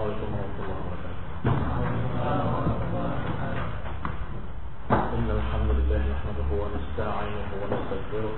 عليكم ورحمة الله وبركاته. إن الحمد لله نحمده ونستعينه ونستغفره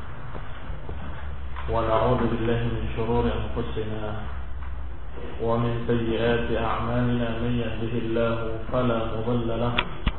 ونعوذ بالله من شرور أنفسنا ومن سيئات أعمالنا. من يهده الله فلا مضل له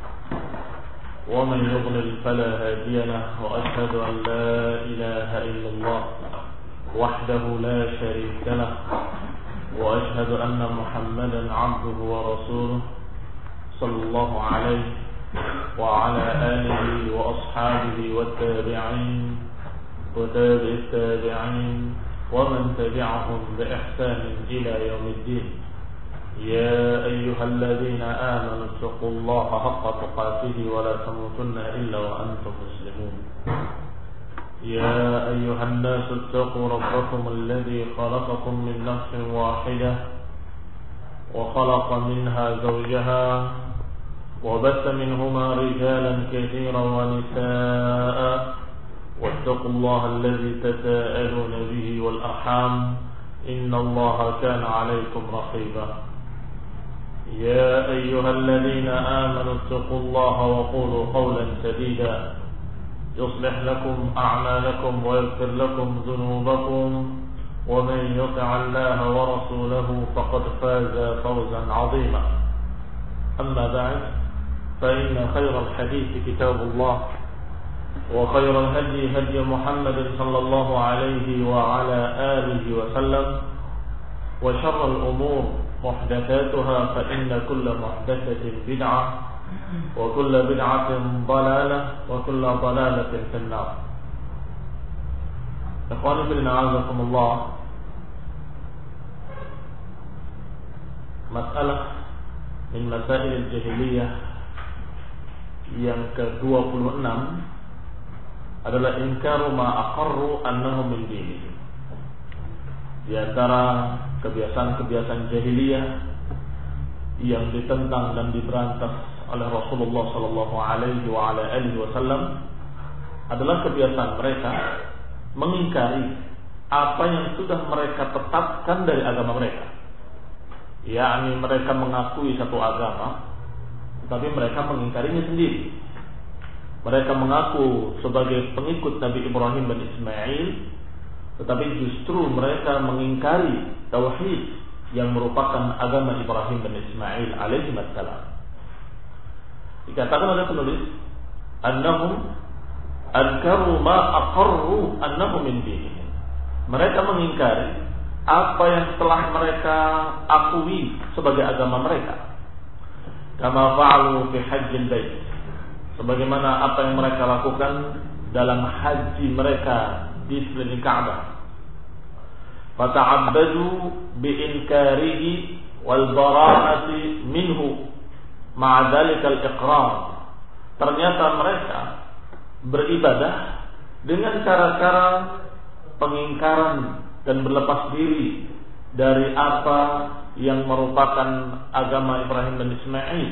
ومن يضلل فلا هادي له. وأشهد أن لا إله إلا الله وحده لا شريك له وأشهد أن محمدا عبده ورسوله صلى الله عليه وعلى آله وأصحابه والتابعين وتابع التابعين ومن تبعهم بإحسان إلى يوم الدين. يا أيها الذين آمنوا اتقوا الله حق تقاته ولا تموتن إلا وأنتم مسلمون. يا أيها الناس اتقوا ربكم الذي خلقكم من نفس واحدة وخلق منها زوجها وبث منهما رجالا كثيرا ونساء واتقوا الله الذي تساءلون به والأرحام إن الله كان عليكم رقيبا. يا أيها الذين آمنوا اتقوا الله وقولوا قولا سديدا يصلح لكم أعمالكم ويغفر لكم ذنوبكم ومن يطع الله ورسوله فقد فاز فوزا عظيما. أما بعد فإن خير الحديث كتاب الله وخير الهدي هدي محمد صلى الله عليه وعلى آله وسلم وشر الأمور محدثاتها فإن كل محدثة بدعة وكل بدعة ضلالة وكل ضلالة في النار. إخواني في الدين أعزكم الله. Masalah min masail jahiliyah yang ke-26 adalah ingkaru ma aqarru annahu min dinihim. Di antara kebiasaan-kebiasaan jahiliyah yang ditentang dan diberantas oleh Rasulullah sallallahu alaihi wa ala alihi wasallam adalah kebiasaan mereka mengingkari apa yang sudah mereka tetapkan dari agama mereka. Yakni mereka mengakui satu agama tetapi mereka mengingkarinya sendiri. Mereka mengaku sebagai pengikut Nabi Ibrahim dan Ismail, tetapi justru mereka mengingkari tauhid yang merupakan agama Ibrahim dan Ismail alaihi wassalam. Dikatakan oleh penulis, annahum ankaru ma aqarru annahu min dinihim. Mereka mengingkari apa yang telah mereka akui sebagai agama mereka. Kama fa'alu fi hajjil bait. Sebagaimana apa yang mereka lakukan dalam haji mereka di sekeliling Ka'bah. Fata'abbadu bi'inkarihi wal bara'ati minhu ma'a dhalikal iqrar. Ternyata mereka beribadah dengan cara-cara pengingkaran dan berlepas diri dari apa yang merupakan agama Ibrahim dan Ismail.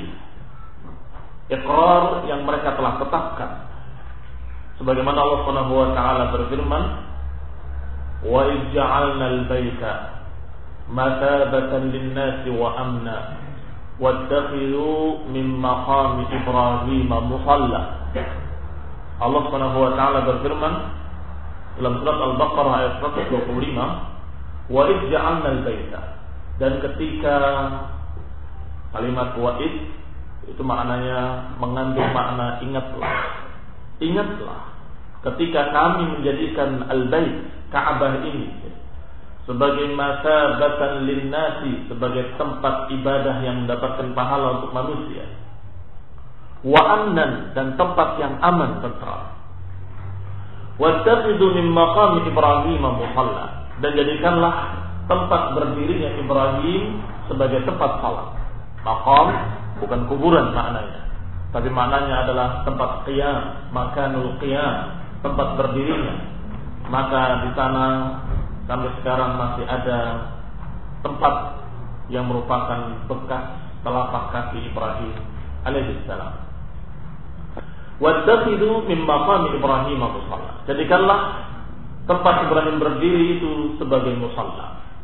Iqrar yang mereka telah tetapkan. Sebagaimana Allah Subhanahu wa taala berfirman, "Wa ij'alna al-baita mathabatan lin-nasi wa amna wattakhidhu min maqami Ibrahim musalla." Allah Subhanahu wa taala berfirman dalam surat Al-Baqarah ayat 125, "Wa ij'alna al-baita." Dan ketika kalimat wa'id itu maknanya mengandung makna ingatlah. Ingatlah ketika kami menjadikan al-bait Ka'bah ini sebagai masabatan lin-nasi, sebagai tempat ibadah yang mendapatkan pahala untuk manusia. Wa amnan, dan tempat yang aman tentram. Wattakhidhu min maqami Ibrahim musalla, dan jadikanlah tempat berdirinya Ibrahim sebagai tempat salat. Maqam bukan kuburan maknanya, tapi maknanya adalah tempat qiyam, makanul qiyam, tempat berdirinya. Maka di sana sampai sekarang masih ada tempat yang merupakan bekas telapak kaki Ibrahim alaihissalam. Wattakhidhu min maqami Ibrahim musalla, jadikanlah tempat Ibrahim berdiri itu sebagai musalla.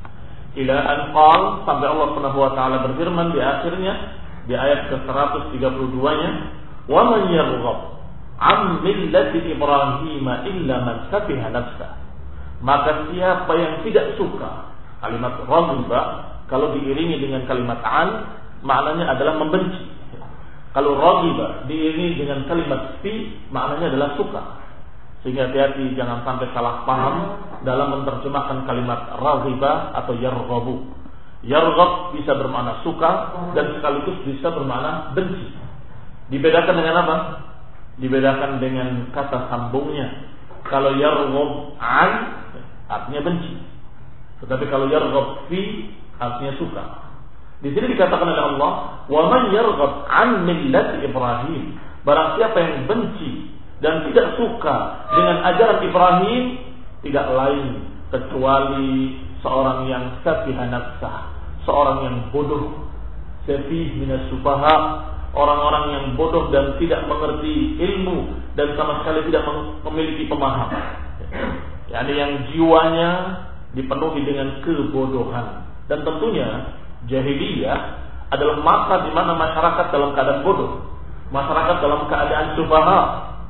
ila an qala, sampai Allah Subhanahu wa taala berfirman di akhirnya di ayat ke-132-nya, wa man yarghab an millati Ibrahim illa man safiha nafsah. Maka siapa yang tidak suka, kalimat raghiba kalau diiringi dengan kalimat an maknanya adalah membenci. Kalau raghiba diiringi dengan kalimat fi maknanya adalah suka. Sehingga hati-hati jangan sampai salah paham dalam menerjemahkan kalimat raghiba atau yarghabu. Yarghab bisa bermakna suka dan sekaligus bisa bermakna benci. Dibedakan dengan apa? Dibedakan dengan kata sambungnya. Kalau yarghab an artinya benci. Tetapi kalau yarghab fi artinya suka. Di sini dikatakan oleh Allah, "Wa man yarghab an millati Ibrahim." Barang siapa yang benci dan tidak suka dengan ajaran Ibrahim, tidak lain kecuali seorang yang safiha nafsah, seorang yang bodoh, safih minas sufaha, orang-orang yang bodoh dan tidak mengerti ilmu dan sama sekali tidak memiliki pemahaman. Yani yang jiwanya dipenuhi dengan kebodohan. Dan tentunya jahiliyah adalah masa di mana masyarakat dalam keadaan bodoh, masyarakat dalam keadaan sufaha,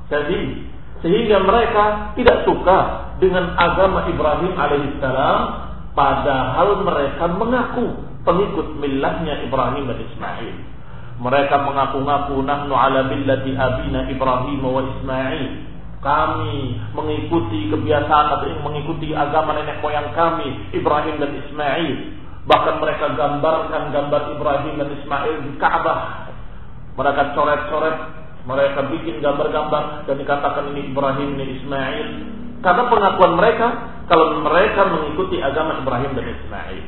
sehingga mereka tidak suka dengan agama Ibrahim alaihissalam, padahal mereka mengaku pengikut millahnya Ibrahim dan Ismail. Mereka mengaku-ngaku nahnu ala billati abina Ibrahim wa Ismail. Kami mengikuti kebiasaan atau mengikuti agama nenek moyang kami Ibrahim dan Ismail. Bahkan mereka gambarkan gambar Ibrahim dan Ismail di Ka'bah. Mereka coret-coret, mereka bikin gambar-gambar dan dikatakan ini Ibrahim, ini Ismail. Karena pengakuan mereka kalau mereka mengikuti agama Ibrahim dan Ismail.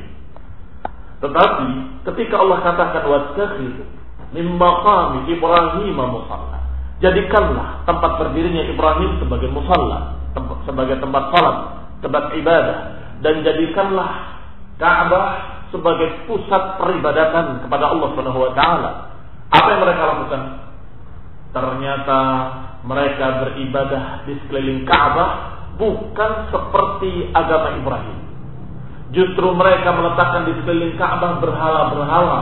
Tetapi ketika Allah katakan wattakhidhu min maqami Ibrahim musalla, jadikanlah tempat berdirinya Ibrahim sebagai musalla, sebagai tempat salat, tempat ibadah, dan jadikanlah Ka'bah sebagai pusat peribadatan kepada Allah Subhanahu wa taala. Apa yang mereka lakukan? Ternyata mereka beribadah di sekeliling Ka'bah bukan seperti agama Ibrahim. Justru mereka meletakkan di sekeliling Ka'bah berhala-berhala.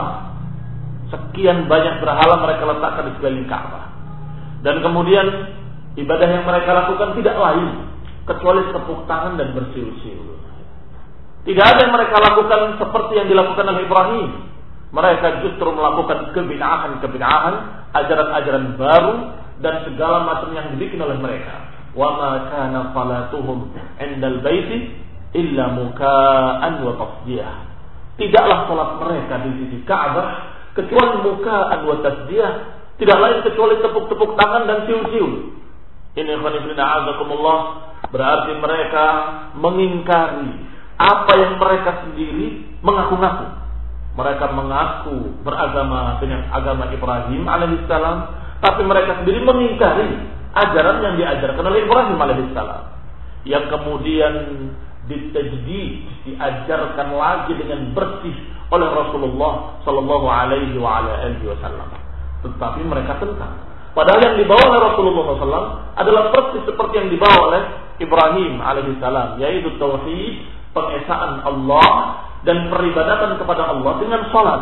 Sekian banyak berhala mereka letakkan di sekeliling Ka'bah. Dan kemudian ibadah yang mereka lakukan tidak lain kecuali tepuk tangan dan bersiul-siul. Tidak ada yang mereka lakukan seperti yang dilakukan oleh Ibrahim. Mereka justru melakukan kebid'ahan, ajaran-ajaran baru dan segala macam yang dibikin oleh mereka. Wa ma kana salatuhum 'indal baiti illa muka'an wa tasdiyah. Tidaklah salat mereka di sisi Ka'bah kecuali muka'an wa tasdiyah, tidak lain kecuali tepuk-tepuk tangan dan siul-siul. Ini khonifina a'azakumullah, berarti mereka mengingkari apa yang mereka sendiri mengaku-ngaku. Mereka mengaku beragama dengan agama Ibrahim alaihissalam, tapi mereka sendiri mengingkari ajaran yang diajarkan oleh Ibrahim alaihissalam, yang kemudian ditajdid, diajarkan lagi dengan bersih oleh Rasulullah sallallahu alaihi wasallam. Tetapi mereka tentang. Padahal yang dibawa oleh Rasulullah SAW adalah persis seperti yang dibawa oleh Ibrahim alaihissalam, yaitu tauhid, pengesaan Allah dan peribadatan kepada Allah dengan salat.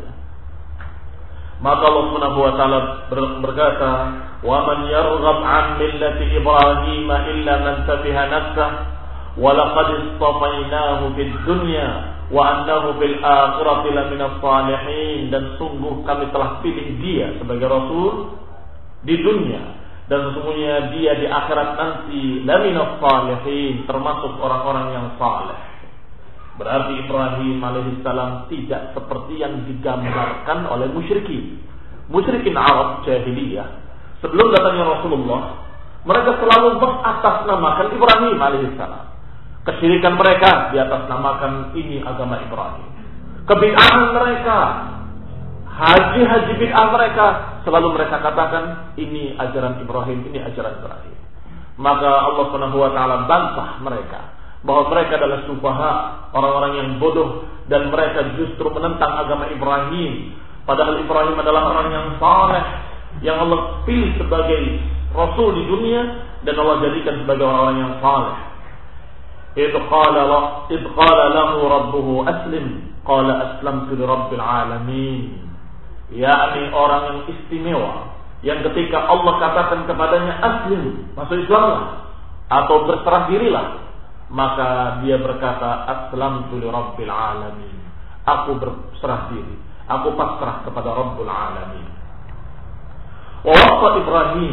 Maka Allah Subhanahu wa taala berkata, "Wa man yarghab 'an millati Ibrahim illa man safiha nafsah, wa laqad istafainahu fid dunya wa annahu fil akhirati laminas salihin." Dan sungguh kami telah pilih dia sebagai rasul di dunia, dan sesungguhnya dia di akhirat nanti laminas salihin, termasuk orang-orang yang saleh. Berarti Ibrahim alaihissalam tidak seperti yang digambarkan oleh musyrikin Arab jahiliyah. Sebelum datangnya Rasulullah, mereka selalu mengatasnamakan Ibrahim alaihissalam. Kesyirikan mereka diatasnamakan ini agama Ibrahim. Kebid'ahan mereka, haji bid'ah mereka, selalu mereka katakan ini ajaran Ibrahim, ini ajaran Ibrahim. Maka Allah Subhanahu wa taala bantah mereka bahwa mereka adalah sufaha, orang-orang yang bodoh, dan mereka justru menentang agama Ibrahim. Padahal Ibrahim adalah orang yang saleh, yang Allah pilih sebagai rasul di dunia dan Allah jadikan sebagai orang-orang yang saleh. إذ قال له ربه أسلم قال أسلمت لرب العالمين. yakni orang yang istimewa, yang ketika Allah katakan kepadanya aslim, masuk Islamlah atau berserah dirilah, maka dia berkata aslamtu li rabbil alamin, aku berserah diri, aku pasrah kepada Rabbul Alamin. Wa waqta Ibrahim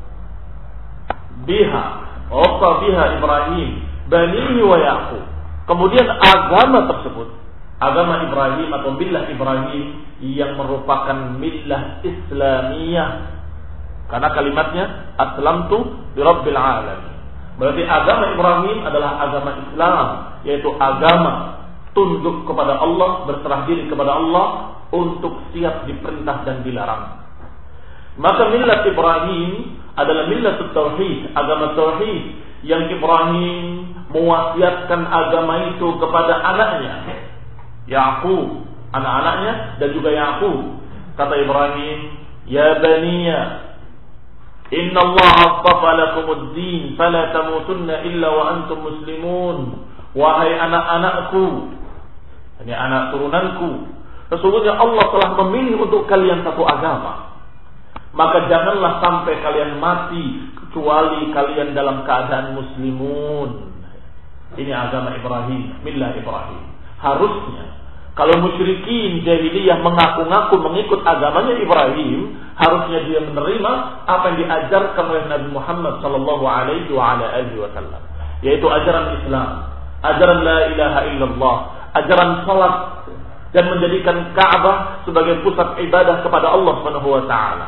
biha Ibrahim banihi wa Yaqub. Kemudian agama tersebut, agama Ibrahim atau millah Ibrahim yang merupakan millah Islamiyah, karena kalimatnya aslamtu li rabbil alamin. Berarti agama Ibrahim adalah agama Islam, yaitu agama tunduk kepada Allah, berserah diri kepada Allah untuk siap diperintah dan dilarang. Maka millah Ibrahim adalah millah tauhid, agama tauhid yang Ibrahim mewasiatkan agama itu kepada anaknya Yaqub, anak-anaknya dan juga Yaqub. Kata Ibrahim, ya baniya inna Allah astafa lakumud-din fala tamutunna illa wa antum muslimun. Wahai anak-anakku, ini anak turunanku, sesungguhnya Allah telah memilih untuk kalian satu agama, maka janganlah sampai kalian mati kecuali kalian dalam keadaan muslimun. Ini agama Ibrahim, millah Ibrahim. Harusnya kalau musyrikin jahiliyah mengaku-ngaku mengikut agamanya Ibrahim, harusnya dia menerima apa yang diajarkan oleh Nabi Muhammad sallallahu alaihi wasallam, yaitu ajaran Islam, ajaran la ilaha illallah, ajaran salat, dan menjadikan Ka'bah sebagai pusat ibadah kepada Allah Subhanahu wa taala.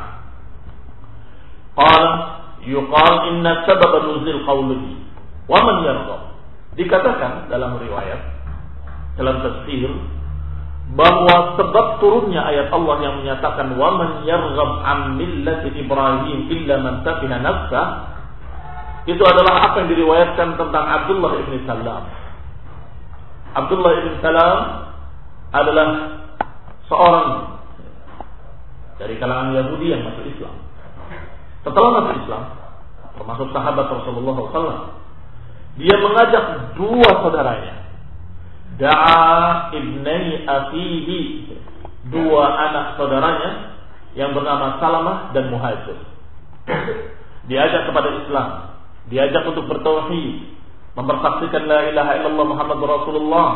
Qala yuqal inna sababa nuzul qawlihi wa man yarda. Dikatakan dalam riwayat, dalam tafsir, bahwa sebab turunnya ayat Allah yang menyatakan wa man yarghab an millati Ibrahim illa man safiha nafsah, itu adalah apa yang diriwayatkan tentang Abdullah ibn Salam. Abdullah ibn Salam adalah seorang dari kalangan Yahudi yang masuk Islam. Setelah masuk Islam, termasuk sahabat Rasulullah SAW, dia mengajak dua saudaranya, da'a ibnai akhihi, dua anak saudaranya yang bernama Salamah dan Muhajir. Diajak kepada Islam, diajak untuk bertauhid, mempersaksikan la ilaha illallah Muhammadur Rasulullah.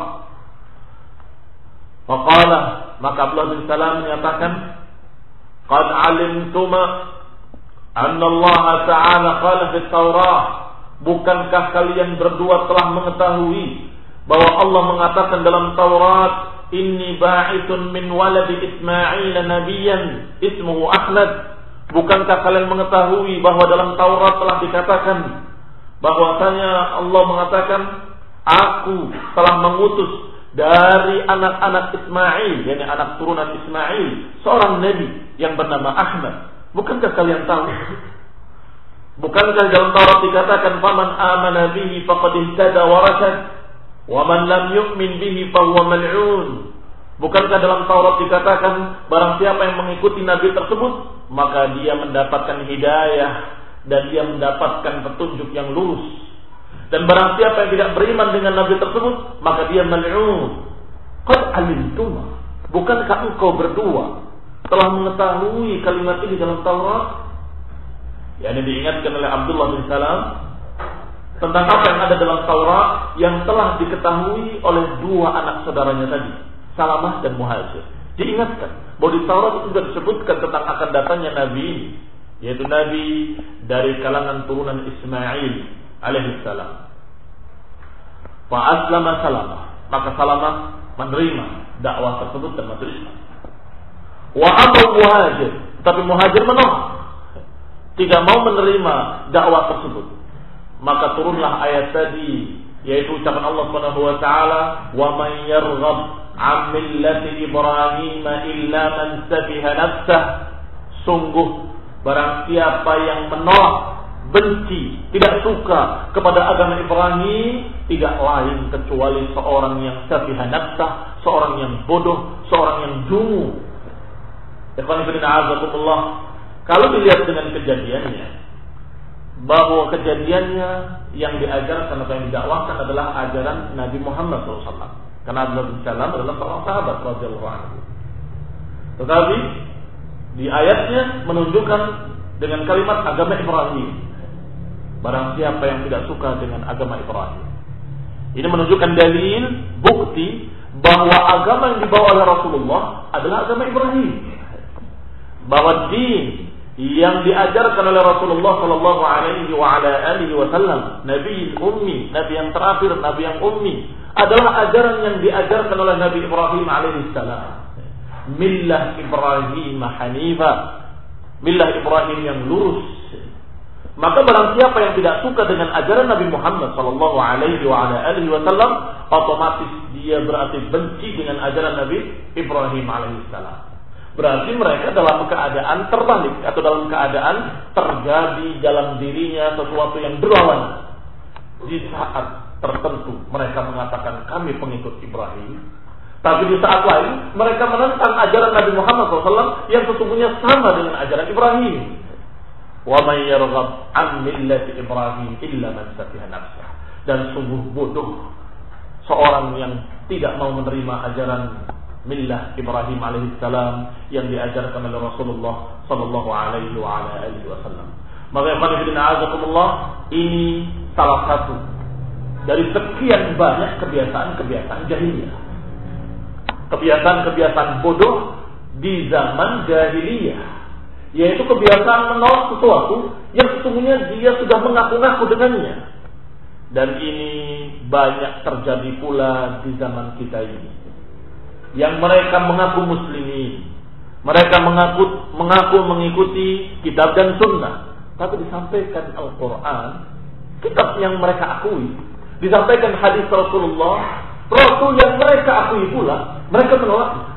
Faqala, maka Abdullah bin Salam menyatakan, qad alimtuma anna Allah ta'ala qala fi Taurah, bukankah kalian berdua telah mengetahui bahwa Allah mengatakan dalam Taurat, inni ba'itsun min waladi Ismail nabiyyan ismuhu Ahmad. Bukankah kalian mengetahui bahwa dalam Taurat telah dikatakan bahwasanya Allah mengatakan, aku telah mengutus dari anak-anak Ismail, yakni anak turunan Ismail, seorang nabi yang bernama Ahmad. Bukankah kalian tahu? Bukankah dalam Taurat dikatakan faman amana bihi faqad ihtada wa rasyad wa man lam yu'min bihi fa huwa mal'un. Bukankah dalam Taurat dikatakan barang siapa yang mengikuti nabi tersebut maka dia mendapatkan hidayah dan dia mendapatkan petunjuk yang lurus, dan barang siapa yang tidak beriman dengan nabi tersebut maka dia mal'un. Qad alimtum, bukankah engkau berdua telah mengetahui kalimat ini dalam Taurat? Yang diingatkan oleh Abdullah bin Salam tentang apa yang ada dalam Taurat yang telah diketahui oleh dua anak saudaranya tadi, Salamah dan Muhajir. Diingatkan bahwa di Taurat itu sudah disebutkan tentang akan datangnya Nabi, yaitu Nabi dari kalangan turunan Ismail alaihi salam. Fa aslama Salamah, maka Salamah menerima dakwah tersebut dan masuk Islam. Wa Abu Muhajir, tapi Muhajir menolak, tidak mau menerima dakwah tersebut. Maka turunlah ayat tadi, yaitu ucapan Allah Subhanahu wa taala, "Wa man yarghab 'an millati Ibrahim illa man safiha nafsah." Sungguh barang siapa yang menolak, benci, tidak suka kepada agama Ibrahim, tidak lain kecuali seorang yang safiha nafsah, seorang yang bodoh, seorang yang dungu. Ikhwan fillah, kalau dilihat dengan kejadiannya, bahwa kejadiannya yang diajarkan atau yang didakwahkan adalah ajaran Nabi Muhammad SAW. Karena Abdullah bin Salam adalah seorang sahabat radhiyallahu anhu. Tetapi di ayatnya menunjukkan dengan kalimat agama Ibrahim. Barang siapa yang tidak suka dengan agama Ibrahim. Ini menunjukkan dalil, bukti bahwa agama yang dibawa oleh Rasulullah adalah agama Ibrahim. Bahwa din yang diajarkan oleh Rasulullah sallallahu alaihi wasallam, Nabi ummi, Nabi yang terakhir, Nabi yang ummi, adalah ajaran yang diajarkan oleh Nabi Ibrahim alaihi salam. Millah Ibrahim hanifa, millah Ibrahim yang lurus. Maka barang siapa yang tidak suka dengan ajaran Nabi Muhammad sallallahu alaihi wasallam, otomatis dia berarti benci dengan ajaran Nabi Ibrahim alaihi salam. Berarti mereka dalam keadaan terbalik atau dalam keadaan terjadi dalam dirinya sesuatu yang berlawanan. Di saat tertentu mereka mengatakan kami pengikut Ibrahim, tapi di saat lain mereka menentang ajaran Nabi Muhammad SAW yang sesungguhnya sama dengan ajaran Ibrahim. Wa may yarghab an millati Ibrahim illa man safiha nafsah. Dan sungguh bodoh seorang yang tidak mau menerima ajaran millah Ibrahim alaihissalam yang diajarkan oleh Rasulullah sallallahu alaihi wasallam. Maka ini salah satu dari sekian banyak kebiasaan jahiliyah. Kebiasaan bodoh di zaman jahiliyah, yaitu kebiasaan menolak sesuatu yang sesungguhnya dia sudah mengaku-ngaku dengannya. Dan ini banyak terjadi pula di zaman kita ini. Yang mereka mengaku muslimin, mereka mengaku mengikuti kitab dan sunnah, tapi disampaikan Al-Quran, kitab yang mereka akui, disampaikan hadis Rasulullah, Rasul yang mereka akui pula, mereka menolaknya.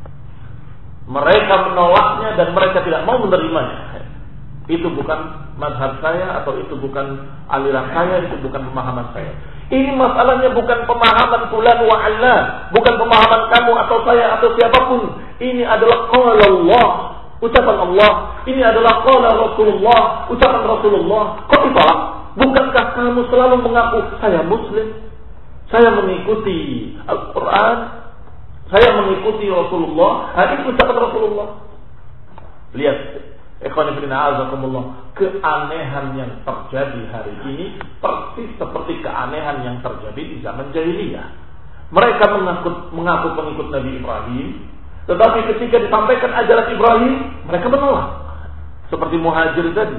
Mereka menolaknya dan mereka tidak mau menerimanya. Itu bukan mazhab saya, atau itu bukan aliran saya, itu bukan pemahaman saya. Ini masalahnya bukan pemahaman fulan wa allan, bukan pemahaman kamu atau saya atau siapapun. Ini adalah qala Allah, ucapan Allah. Ini adalah qala Rasulullah, ucapan Rasulullah. Kok ditolak? Bukankah kamu selalu mengaku saya muslim, saya mengikuti Al-Quran, saya mengikuti Rasulullah? Ini ucapan Rasulullah. Lihat, ikhwan fillah azakumullah, keanehan yang terjadi hari ini persis seperti keanehan yang terjadi di zaman jahiliyah. Mereka mengaku pengikut Nabi Ibrahim, tetapi ketika disampaikan ajaran Ibrahim, mereka menolak. Seperti Muhajir tadi.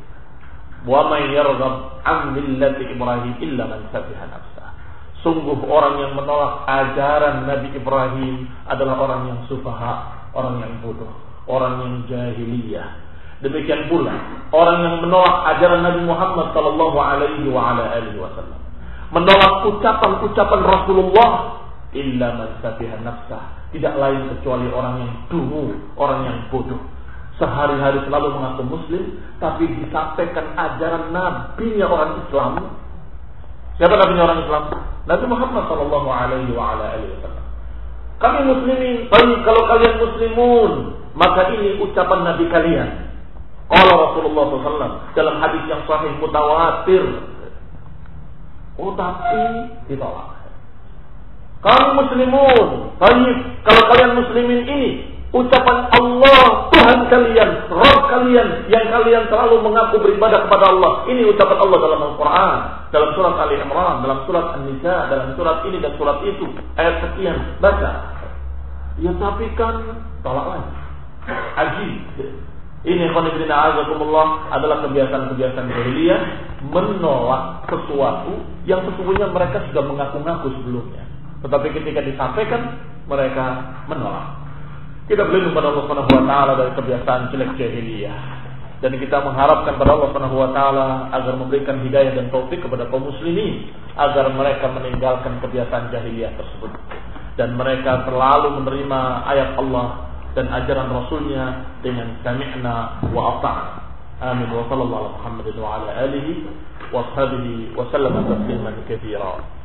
Wa may yarghab an millati Ibrahim illa man safiha nafsah. Sungguh orang yang menolak ajaran Nabi Ibrahim adalah orang yang sufaha, orang yang bodoh, orang yang jahiliyah. Demikian pula orang yang menolak ajaran Nabi Muhammad sallallahu alaihi wasallam, menolak ucapan-ucapan Rasulullah, illa man safiha nafsah, tidak lain kecuali orang yang dungu, orang yang bodoh. Sehari-hari selalu mengaku muslim, tapi disampaikan ajaran nabinya orang Islam. Siapa nabinya orang Islam? Nabi Muhammad sallallahu alaihi wasallam. Kami muslimin, baik kalau kalian muslimun, maka ini ucapan nabi kalian. Qala Rasulullah SAW dalam hadis yang sahih mutawatir. Oh, tapi ditolak. Kamu muslimun, baik kalau kalian muslimin, ini ucapan Allah, Tuhan kalian, Rabb kalian, yang kalian selalu mengaku beribadah kepada Allah. Ini ucapan Allah dalam Al-Quran, dalam surat Ali Imran, dalam surat An-Nisa, dalam surat ini dan surat itu, ayat sekian, baca. Ya tapi kan tolak lagi. Ajib. Ini khonibina azakumullah adalah kebiasaan-kebiasaan jahiliyah, menolak sesuatu yang sesungguhnya mereka sudah mengaku-ngaku sebelumnya. Tetapi ketika disampaikan, mereka menolak. Kita berlindung pada Allah Subhanahu wa taala dari kebiasaan jelek jahiliyah, dan kita mengharapkan pada Allah Subhanahu wa taala agar memberikan hidayah dan taufik kepada kaum muslimin agar mereka meninggalkan kebiasaan jahiliyah tersebut dan mereka selalu menerima ayat Allah dan ajaran Rasulnya dengan sami'na wa ata'na. Amin. Wa sallallahu ala Muhammadin wa ala alihi wa sahbihi wa sallama tasliman katsira.